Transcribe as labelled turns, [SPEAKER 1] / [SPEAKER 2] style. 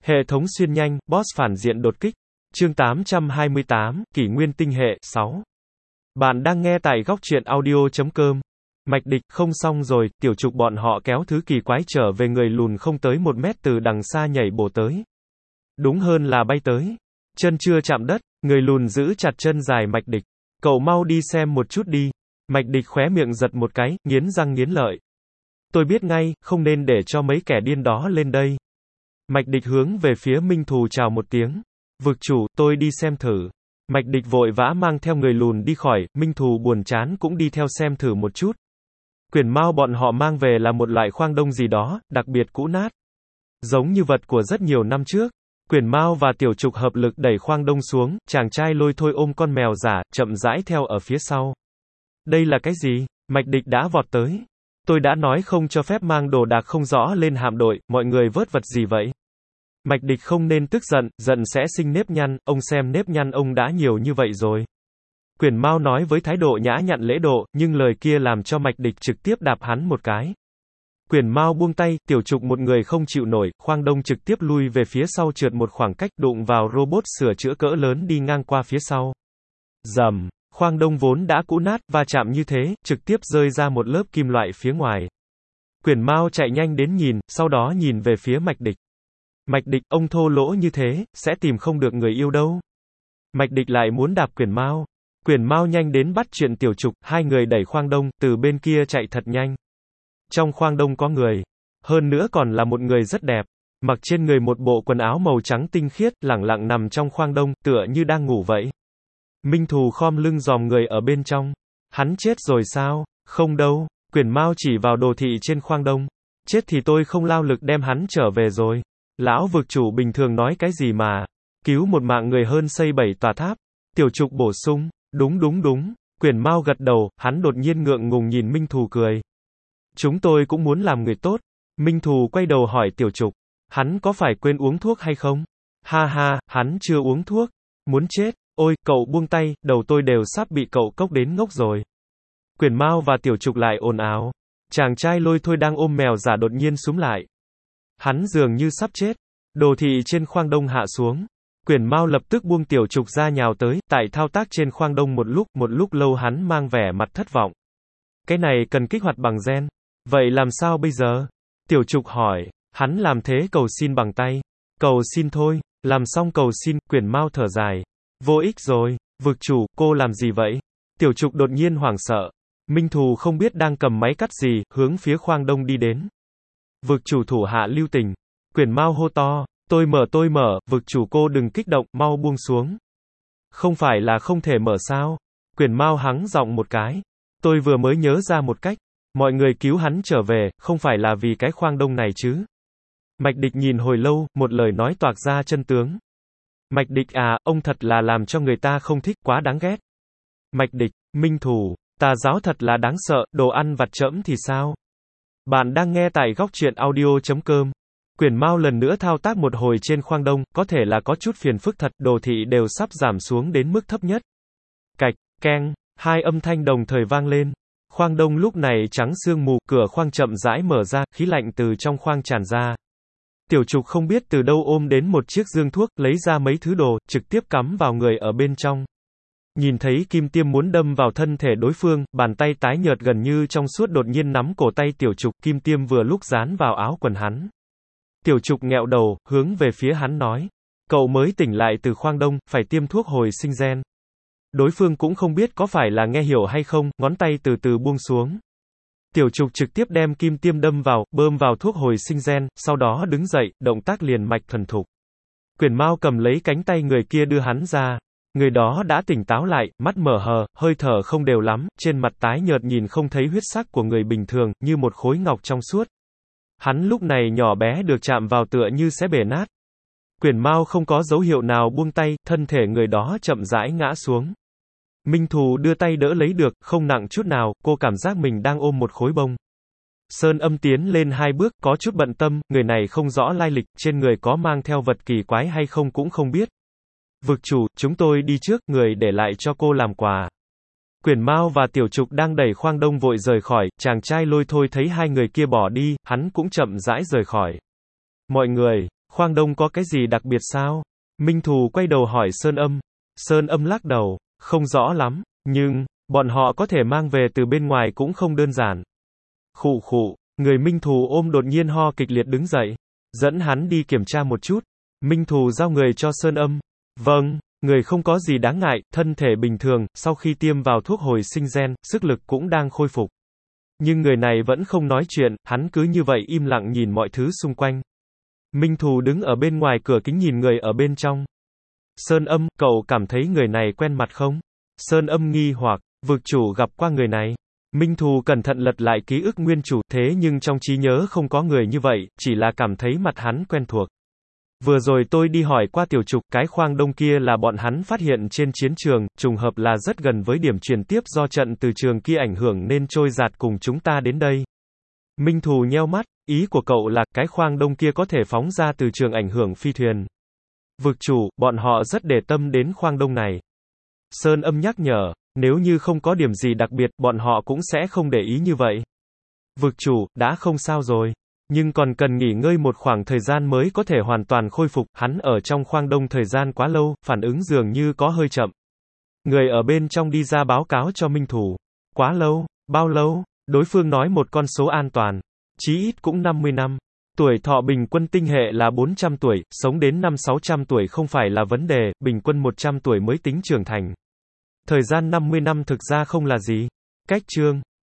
[SPEAKER 1] Hệ thống xuyên nhanh, boss phản diện đột kích. Chương 828, Kỷ nguyên tinh hệ, 6. Bạn đang nghe tại góc truyện audio.com. Mạch địch, không xong rồi, tiểu trục bọn họ kéo thứ kỳ quái trở về, người lùn không tới 1 mét từ đằng xa nhảy bổ tới. Đúng hơn là bay tới. Chân chưa chạm đất, người lùn giữ chặt chân dài Mạch địch. Cậu mau đi xem một chút đi. Mạch địch khóe miệng giật một cái, nghiến răng nghiến lợi. Tôi biết ngay, không nên để cho mấy kẻ điên đó lên đây. Mạch địch hướng về phía Minh Thù chào một tiếng. Vực chủ, tôi đi xem thử. Mạch địch vội vã mang theo người lùn đi khỏi, Minh Thù buồn chán cũng đi theo xem thử một chút. Quyển mao bọn họ mang về là một loại khoang đông gì đó, đặc biệt cũ nát. Giống như vật của rất nhiều năm trước. Quyển mao và tiểu trục hợp lực đẩy khoang đông xuống, chàng trai lôi thôi ôm con mèo giả, chậm rãi theo ở phía sau. Đây là cái gì? Mạch địch đã vọt tới. Tôi đã nói không cho phép mang đồ đạc không rõ lên hạm đội, mọi người vớt vật gì vậy? Mạch địch không nên tức giận, giận sẽ sinh nếp nhăn, ông xem nếp nhăn ông đã nhiều như vậy rồi. Quyển mao nói với thái độ nhã nhặn lễ độ, nhưng lời kia làm cho Mạch địch trực tiếp đạp hắn một cái. Quyển mao buông tay, tiểu trục một người không chịu nổi, khoang đông trực tiếp lui về phía sau trượt một khoảng cách, đụng vào robot sửa chữa cỡ lớn đi ngang qua phía sau. Rầm, khoang đông vốn đã cũ nát, va chạm như thế, trực tiếp rơi ra một lớp kim loại phía ngoài. Quyển mao chạy nhanh đến nhìn, sau đó nhìn về phía Mạch địch. Mạch địch, ông thô lỗ như thế, sẽ tìm không được người yêu đâu. Mạch địch lại muốn đạp quyển mao. Quyển mao nhanh đến bắt chuyện tiểu trục, hai người đẩy khoang đông, từ bên kia chạy thật nhanh. Trong khoang đông có người. Hơn nữa còn là một người rất đẹp. Mặc trên người một bộ quần áo màu trắng tinh khiết, lẳng lặng nằm trong khoang đông, tựa như đang ngủ vậy. Minh Thù khom lưng dòm người ở bên trong. Hắn chết rồi sao? Không đâu. Quyển mao chỉ vào đồ thị trên khoang đông. Chết thì tôi không lao lực đem hắn trở về rồi. Lão vực chủ bình thường nói cái gì mà. Cứu một mạng người hơn xây 7 tòa tháp. Tiểu trục bổ sung. Đúng. Quyển mao gật đầu, hắn đột nhiên ngượng ngùng nhìn Minh Thù cười. Chúng tôi cũng muốn làm người tốt. Minh Thù quay đầu hỏi tiểu trục. Hắn có phải quên uống thuốc hay không? Ha ha, hắn chưa uống thuốc. Muốn chết. Ôi, cậu buông tay, đầu tôi đều sắp bị cậu cốc đến ngốc rồi. Quyển mao và tiểu trục lại ồn ào. Chàng trai lôi thôi đang ôm mèo giả đột nhiên súm lại. Hắn dường như sắp chết. Đồ thị trên khoang đông hạ xuống. Quyển mao lập tức buông tiểu trục ra nhào tới, tại thao tác trên khoang đông một lúc lâu hắn mang vẻ mặt thất vọng. Cái này cần kích hoạt bằng gen. Vậy làm sao bây giờ? Tiểu trục hỏi. Hắn làm thế cầu xin bằng tay. Cầu xin thôi. Làm xong cầu xin, quyển mao thở dài. Vô ích rồi. Vực chủ, cô làm gì vậy? Tiểu trục đột nhiên hoảng sợ. Minh Thù không biết đang cầm máy cắt gì, hướng phía khoang đông đi đến. Vực chủ thủ hạ lưu tình. Quyển mao hô to. Tôi mở, vực chủ cô đừng kích động, mau buông xuống. Không phải là không thể mở sao? Quyển mao hắng giọng một cái. Tôi vừa mới nhớ ra một cách. Mọi người cứu hắn trở về, không phải là vì cái khoang đông này chứ. Mạch địch nhìn hồi lâu, một lời nói toạc ra chân tướng. Mạch địch à, ông thật là làm cho người ta không thích, quá đáng ghét. Mạch địch, Minh Thù, tà giáo thật là đáng sợ, đồ ăn vặt trẫm thì sao? Bạn đang nghe tại góc truyện audio.com. Quyển mao lần nữa thao tác một hồi trên khoang đông, có thể là có chút phiền phức thật, đồ thị đều sắp giảm xuống đến mức thấp nhất. Cạch, keng, hai âm thanh đồng thời vang lên. Khoang đông lúc này trắng sương mù, cửa khoang chậm rãi mở ra, khí lạnh từ trong khoang tràn ra. Tiểu trục không biết từ đâu ôm đến một chiếc dương thuốc, lấy ra mấy thứ đồ, trực tiếp cắm vào người ở bên trong. Nhìn thấy kim tiêm muốn đâm vào thân thể đối phương, bàn tay tái nhợt gần như trong suốt đột nhiên nắm cổ tay tiểu trục, kim tiêm vừa lúc dán vào áo quần hắn. Tiểu trục nghẹo đầu, hướng về phía hắn nói. Cậu mới tỉnh lại từ khoang đông, phải tiêm thuốc hồi sinh gen. Đối phương cũng không biết có phải là nghe hiểu hay không, ngón tay từ từ buông xuống. Tiểu trục trực tiếp đem kim tiêm đâm vào, bơm vào thuốc hồi sinh gen, sau đó đứng dậy, động tác liền mạch thuần thục. Quyển mao cầm lấy cánh tay người kia đưa hắn ra. Người đó đã tỉnh táo lại, mắt mở hờ, hơi thở không đều lắm, trên mặt tái nhợt nhìn không thấy huyết sắc của người bình thường, như một khối ngọc trong suốt. Hắn lúc này nhỏ bé được chạm vào tựa như sẽ bể nát. Quyển mao không có dấu hiệu nào buông tay, thân thể người đó chậm rãi ngã xuống. Minh Thù đưa tay đỡ lấy được, không nặng chút nào, cô cảm giác mình đang ôm một khối bông. Sơn Âm tiến lên 2 bước, có chút bận tâm, người này không rõ lai lịch, trên người có mang theo vật kỳ quái hay không cũng không biết. Vực chủ, chúng tôi đi trước, người để lại cho cô làm quà. Quyển mao và tiểu trục đang đẩy khoang đông vội rời khỏi, chàng trai lôi thôi thấy hai người kia bỏ đi, hắn cũng chậm rãi rời khỏi. Mọi người, Khoang Đông có cái gì đặc biệt sao? Minh Thù quay đầu hỏi Sơn Âm. Sơn Âm lắc đầu, không rõ lắm, nhưng, bọn họ có thể mang về từ bên ngoài cũng không đơn giản. Khụ khụ, người Minh Thù ôm đột nhiên ho kịch liệt đứng dậy. Dẫn hắn đi kiểm tra một chút. Minh Thù giao người cho Sơn Âm. Vâng, người không có gì đáng ngại, thân thể bình thường, sau khi tiêm vào thuốc hồi sinh gen, sức lực cũng đang khôi phục. Nhưng người này vẫn không nói chuyện, hắn cứ như vậy im lặng nhìn mọi thứ xung quanh. Minh Thù đứng ở bên ngoài cửa kính nhìn người ở bên trong. Sơn Âm, cậu cảm thấy người này quen mặt không? Sơn Âm nghi hoặc, vực chủ gặp qua người này. Minh Thù cẩn thận lật lại ký ức nguyên chủ, thế nhưng trong trí nhớ không có người như vậy, chỉ là cảm thấy mặt hắn quen thuộc. Vừa rồi tôi đi hỏi qua Tiểu Trục, cái khoang đông kia là bọn hắn phát hiện trên chiến trường, trùng hợp là rất gần với điểm truyền tiếp do trận từ trường kia ảnh hưởng nên trôi dạt cùng chúng ta đến đây. Minh Thù nheo mắt, ý của cậu là, cái khoang đông kia có thể phóng ra từ trường ảnh hưởng phi thuyền. Vực chủ, bọn họ rất để tâm đến khoang đông này. Sơn Âm nhắc nhở, nếu như không có điểm gì đặc biệt, bọn họ cũng sẽ không để ý như vậy. Vực chủ, đã không sao rồi. Nhưng còn cần nghỉ ngơi một khoảng thời gian mới có thể hoàn toàn khôi phục, hắn ở trong khoang đông thời gian quá lâu, phản ứng dường như có hơi chậm. Người ở bên trong đi ra báo cáo cho Minh Thù. Quá lâu, bao lâu? Đối phương nói một con số an toàn. Chí ít cũng 50 năm. Tuổi thọ bình quân tinh hệ là 400 tuổi, sống đến 500-600 tuổi không phải là vấn đề, bình quân 100 tuổi mới tính trưởng thành. Thời gian 50 năm thực ra không là gì. Cách chương.